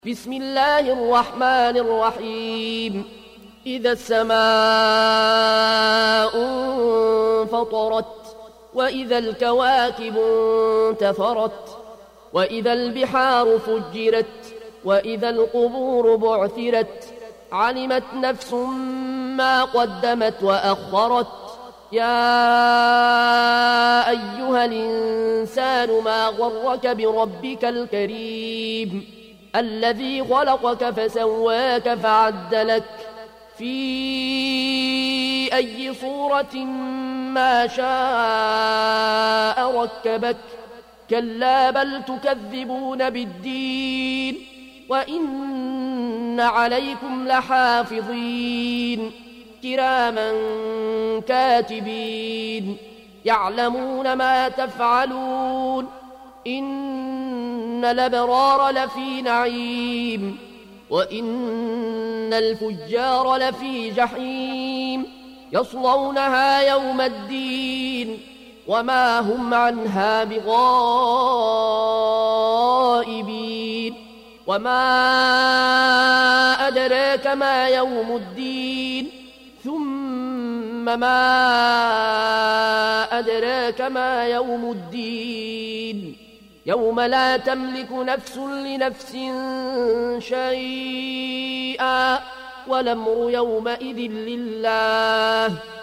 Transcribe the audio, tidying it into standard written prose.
بسم الله الرحمن الرحيم. إذا السماء انفطرت وإذا الكواكب انتثرت وإذا البحار فجرت وإذا القبور بعثرت علمت نفس ما قدمت وأخرت. يا أيها الإنسان ما غرك بربك الكريم الذي خلقك فسواك فعدلك في أي صورة ما شاء ركبك. كلا بل تكذبون بالدين وإن عليكم لحافظين كراما كاتبين يعلمون ما تفعلون. إن الأبرار لفي نعيم وإن الفجار لفي جحيم يصلونها يوم الدين وما هم عنها بغائبين. وما أدراك ما يوم الدين ثم ما أدراك ما يوم الدين يوم لا تملك نفس لنفس شيئا والأمر يومئذ لله.